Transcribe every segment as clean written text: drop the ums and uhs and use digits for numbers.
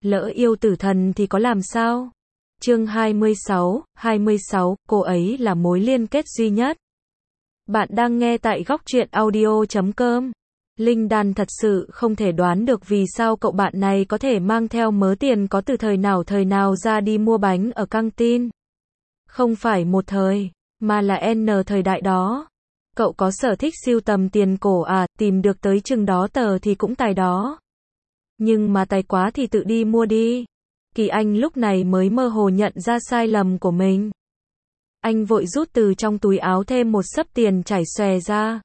lỡ yêu tử thần thì có làm sao? Chương 26, cô ấy là mối liên kết duy nhất. Bạn đang nghe tại góc truyện audio.com. Linh Đan thật sự không thể đoán được vì sao cậu bạn này có thể mang theo mớ tiền có từ thời nào ra đi mua bánh ở căng tin. Không phải một thời, mà là N thời đại đó. Cậu có sở thích sưu tầm tiền cổ à, tìm được tới chừng đó tờ thì cũng tài đó. Nhưng mà tài quá thì tự đi mua đi. Kỳ Anh lúc này mới mơ hồ nhận ra sai lầm của mình. Anh vội rút từ trong túi áo thêm một xấp tiền chảy xòe ra.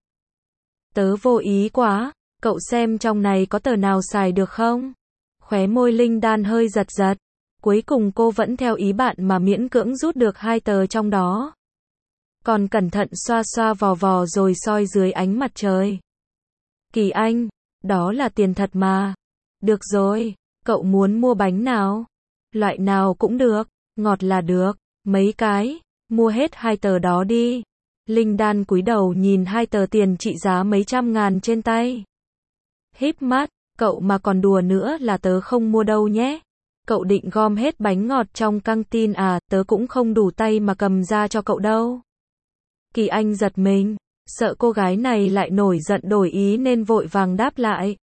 Tớ vô ý quá, cậu xem trong này có tờ nào xài được không? Khóe môi Linh Đan hơi giật giật. Cuối cùng cô vẫn theo ý bạn mà miễn cưỡng rút được 2 tờ trong đó. Còn cẩn thận xoa xoa vò vò rồi soi dưới ánh mặt trời. Kỳ Anh, đó là tiền thật mà. Được rồi, cậu muốn mua bánh nào? Loại nào cũng được, ngọt là được, mấy cái, mua hết 2 tờ đó đi. Linh Đan cúi đầu nhìn 2 tờ tiền trị giá mấy trăm ngàn trên tay. Híp mắt, cậu mà còn đùa nữa là tớ không mua đâu nhé. Cậu định gom hết bánh ngọt trong căng tin à, tớ cũng không đủ tay mà cầm ra cho cậu đâu. Kỳ Anh giật mình, sợ cô gái này lại nổi giận đổi ý nên vội vàng đáp lại.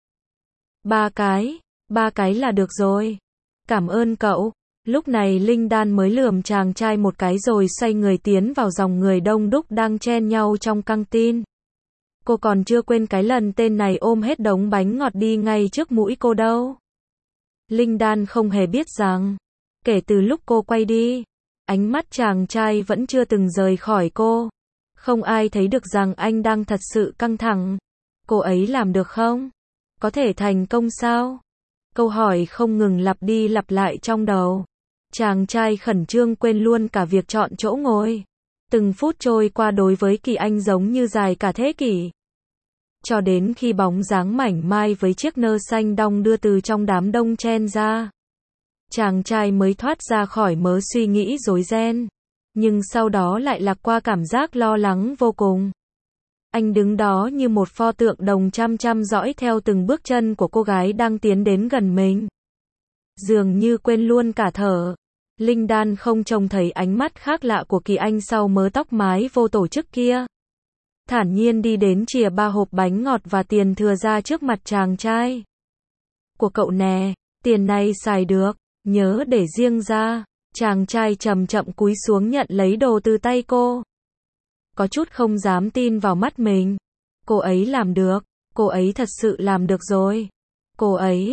3 cái là được rồi. Cảm ơn cậu. Lúc này Linh Đan mới lườm chàng trai một cái rồi xoay người tiến vào dòng người đông đúc đang chen nhau trong căng tin. Cô còn chưa quên cái lần tên này ôm hết đống bánh ngọt đi ngay trước mũi cô đâu. Linh Đan không hề biết rằng, kể từ lúc cô quay đi, ánh mắt chàng trai vẫn chưa từng rời khỏi cô. Không ai thấy được rằng anh đang thật sự căng thẳng. Cô ấy làm được không? Có thể thành công sao? Câu hỏi không ngừng lặp đi lặp lại trong đầu. Chàng trai khẩn trương quên luôn cả việc chọn chỗ ngồi. Từng phút trôi qua đối với Kỳ Anh giống như dài cả thế kỷ. Cho đến khi bóng dáng mảnh mai với chiếc nơ xanh đong đưa từ trong đám đông chen ra. Chàng trai mới thoát ra khỏi mớ suy nghĩ rối ren. Nhưng sau đó lại lạc qua cảm giác lo lắng vô cùng. Anh đứng đó như một pho tượng đồng chăm dõi theo từng bước chân của cô gái đang tiến đến gần mình. Dường như quên luôn cả thở. Linh Đan không trông thấy ánh mắt khác lạ của Kỳ Anh sau mớ tóc mái vô tổ chức kia. Thản nhiên đi đến chìa 3 hộp bánh ngọt và tiền thừa ra trước mặt chàng trai. Của cậu nè, tiền này xài được, nhớ để riêng ra. Chàng trai chậm chậm cúi xuống nhận lấy đồ từ tay cô. Có chút không dám tin vào mắt mình. Cô ấy làm được, cô ấy thật sự làm được rồi. Cô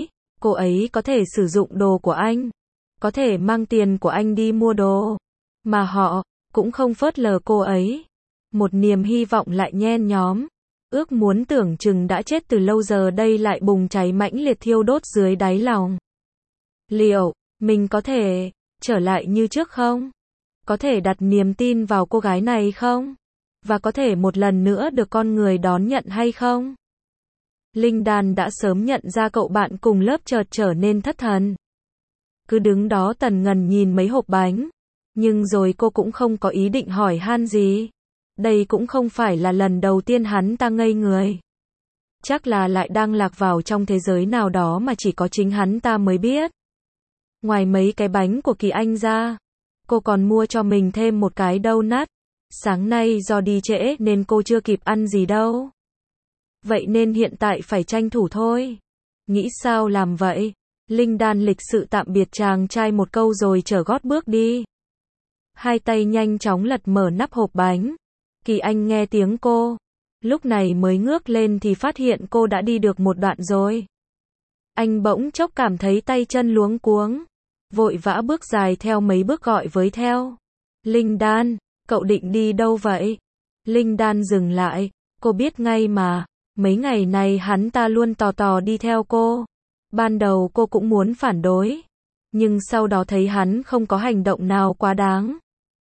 ấy có thể sử dụng đồ của anh. Có thể mang tiền của anh đi mua đồ. Mà họ cũng không phớt lờ cô ấy. Một niềm hy vọng lại nhen nhóm. Ước muốn tưởng chừng đã chết từ lâu giờ đây lại bùng cháy mãnh liệt thiêu đốt dưới đáy lòng. Liệu mình có thể trở lại như trước không? Có thể đặt niềm tin vào cô gái này không? Và có thể một lần nữa được con người đón nhận hay không? Linh Đan đã sớm nhận ra cậu bạn cùng lớp chợt trở nên thất thần. Cứ đứng đó tần ngần nhìn mấy hộp bánh. Nhưng rồi cô cũng không có ý định hỏi han gì. Đây cũng không phải là lần đầu tiên hắn ta ngây người. Chắc là lại đang lạc vào trong thế giới nào đó mà chỉ có chính hắn ta mới biết. Ngoài mấy cái bánh của Kỳ Anh ra, cô còn mua cho mình thêm một cái donut. Sáng nay do đi trễ nên cô chưa kịp ăn gì đâu. Vậy nên hiện tại phải tranh thủ thôi. Nghĩ sao làm vậy? Linh Đan lịch sự tạm biệt chàng trai một câu rồi trở gót bước đi. Hai tay nhanh chóng lật mở nắp hộp bánh. Kỳ Anh nghe tiếng cô. Lúc này mới ngước lên thì phát hiện cô đã đi được một đoạn rồi. Anh bỗng chốc cảm thấy tay chân luống cuống. Vội vã bước dài theo mấy bước gọi với theo. Linh Đan, cậu định đi đâu vậy? Linh Đan dừng lại. Cô biết ngay mà. Mấy ngày này hắn ta luôn tò đi theo cô. Ban đầu cô cũng muốn phản đối. Nhưng sau đó thấy hắn không có hành động nào quá đáng.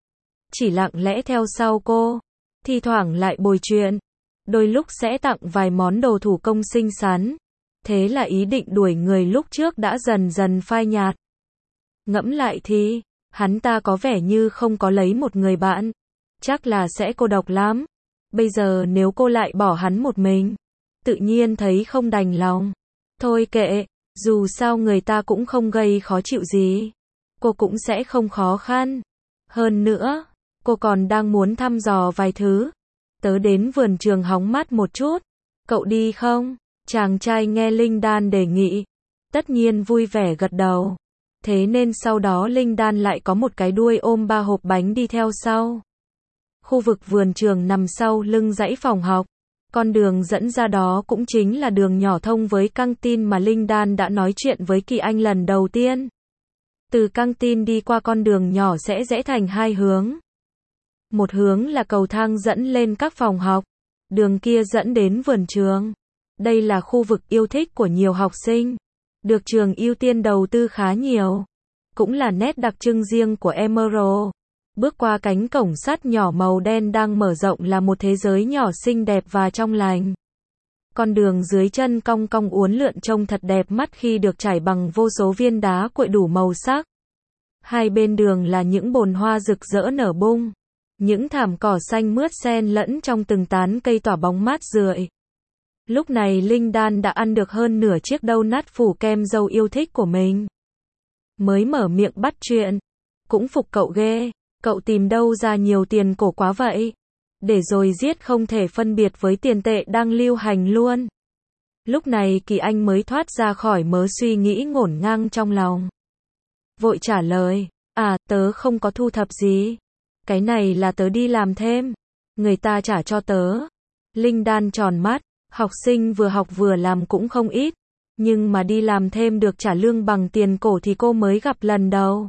Chỉ lặng lẽ theo sau cô. Thi thoảng lại bồi chuyện. Đôi lúc sẽ tặng vài món đồ thủ công xinh xắn. Thế là ý định đuổi người lúc trước đã dần dần phai nhạt. Ngẫm lại thì, hắn ta có vẻ như không có lấy một người bạn. Chắc là sẽ cô độc lắm. Bây giờ nếu cô lại bỏ hắn một mình, tự nhiên thấy không đành lòng. Thôi kệ, Dù sao người ta cũng không gây khó chịu gì. Cô cũng sẽ không khó khăn. Hơn nữa, cô còn đang muốn thăm dò vài thứ. Tớ đến vườn trường hóng mát một chút. Cậu đi không? Chàng trai nghe Linh Đan đề nghị. Tất nhiên vui vẻ gật đầu. Thế nên sau đó Linh Đan lại có một cái đuôi ôm 3 hộp bánh đi theo sau. Khu vực vườn trường nằm sau lưng dãy phòng học. Con đường dẫn ra đó cũng chính là đường nhỏ thông với căng tin mà Linh Đan đã nói chuyện với Kỳ Anh lần đầu tiên. Từ căng tin đi qua con đường nhỏ sẽ rẽ thành 2 hướng. Một hướng là cầu thang dẫn lên các phòng học. Đường kia dẫn đến vườn trường. Đây là khu vực yêu thích của nhiều học sinh. Được trường ưu tiên đầu tư khá nhiều. Cũng là nét đặc trưng riêng của Emerald. Bước qua cánh cổng sắt nhỏ màu đen đang mở rộng là một thế giới nhỏ xinh đẹp và trong lành. Con đường dưới chân cong cong uốn lượn trông thật đẹp mắt khi được trải bằng vô số viên đá cuội đủ màu sắc. Hai bên đường là những bồn hoa rực rỡ nở bung. Những thảm cỏ xanh mướt xen lẫn trong từng tán cây tỏa bóng mát rượi. Lúc này Linh Đan đã ăn được hơn nửa chiếc donut phủ kem dâu yêu thích của mình. Mới mở miệng bắt chuyện. Cũng phục cậu ghê. Cậu tìm đâu ra nhiều tiền cổ quá vậy? Để rồi giết không thể phân biệt với tiền tệ đang lưu hành luôn. Lúc này Kỳ Anh mới thoát ra khỏi mớ suy nghĩ ngổn ngang trong lòng. Vội trả lời. À, tớ không có thu thập gì. Cái này là tớ đi làm thêm. Người ta trả cho tớ. Linh Đan tròn mắt. Học sinh vừa học vừa làm cũng không ít. Nhưng mà đi làm thêm được trả lương bằng tiền cổ thì cô mới gặp lần đầu.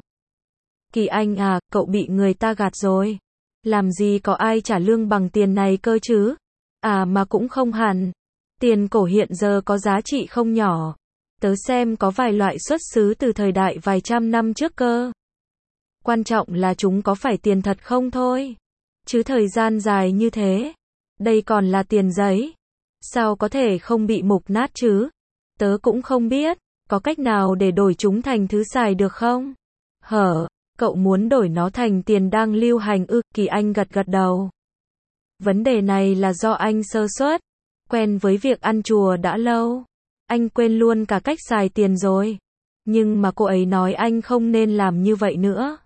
Kỳ Anh à, cậu bị người ta gạt rồi. Làm gì có ai trả lương bằng tiền này cơ chứ? À mà cũng không hẳn. Tiền cổ hiện giờ có giá trị không nhỏ. Tớ xem có vài loại xuất xứ từ thời đại vài trăm năm trước cơ. Quan trọng là chúng có phải tiền thật không thôi. Chứ thời gian dài như thế. Đây còn là tiền giấy. Sao có thể không bị mục nát chứ? Tớ cũng không biết. Có cách nào để đổi chúng thành thứ xài được không? Hở, cậu muốn đổi nó thành tiền đang lưu hành ư? Kỳ Anh gật gật đầu. Vấn đề này là do anh sơ suất. Quen với việc ăn chùa đã lâu. Anh quên luôn cả cách xài tiền rồi. Nhưng mà cô ấy nói anh không nên làm như vậy nữa.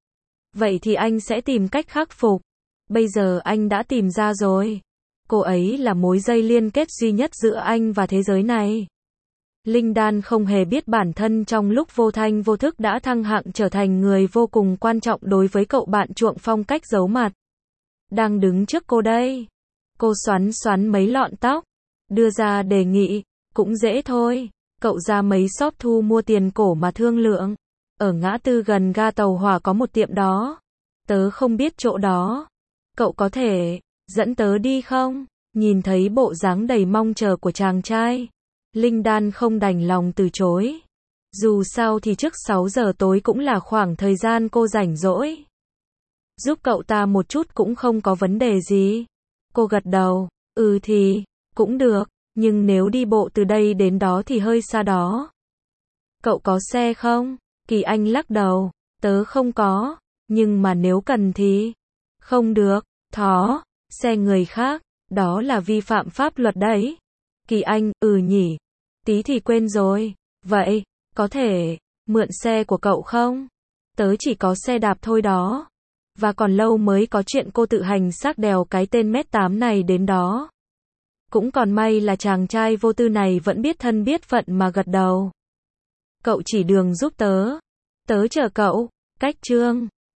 Vậy thì anh sẽ tìm cách khắc phục. Bây giờ anh đã tìm ra rồi. Cô ấy là mối dây liên kết duy nhất giữa anh và thế giới này. Linh Đan không hề biết bản thân trong lúc vô thanh vô thức đã thăng hạng trở thành người vô cùng quan trọng đối với cậu bạn chuộng phong cách giấu mặt. Đang đứng trước cô đây. Cô xoắn xoắn mấy lọn tóc. Đưa ra đề nghị. Cũng dễ thôi. Cậu ra mấy shop thu mua tiền cổ mà thương lượng. Ở ngã tư gần ga tàu hỏa có một tiệm đó. Tớ không biết chỗ đó. Cậu có thể dẫn tớ đi không? Nhìn thấy bộ dáng đầy mong chờ của chàng trai. Linh Đan không đành lòng từ chối. Dù sao thì trước 6 giờ tối cũng là khoảng thời gian cô rảnh rỗi. Giúp cậu ta một chút cũng không có vấn đề gì. Cô gật đầu. Ừ thì, cũng được. Nhưng nếu đi bộ từ đây đến đó thì hơi xa đó. Cậu có xe không? Kỳ Anh lắc đầu. Tớ không có. Nhưng mà nếu cần thì... Không được. Thó. Xe người khác. Đó là vi phạm pháp luật đấy. Kỳ Anh, nhỉ. Tí thì quên rồi. Vậy, có thể mượn xe của cậu không? Tớ chỉ có xe đạp thôi đó. Và còn lâu mới có chuyện cô tự hành xác đèo cái tên mét 8 này đến đó. Cũng còn may là chàng trai vô tư này vẫn biết thân biết phận mà gật đầu. Cậu chỉ đường giúp tớ. Tớ chờ cậu. Cách chương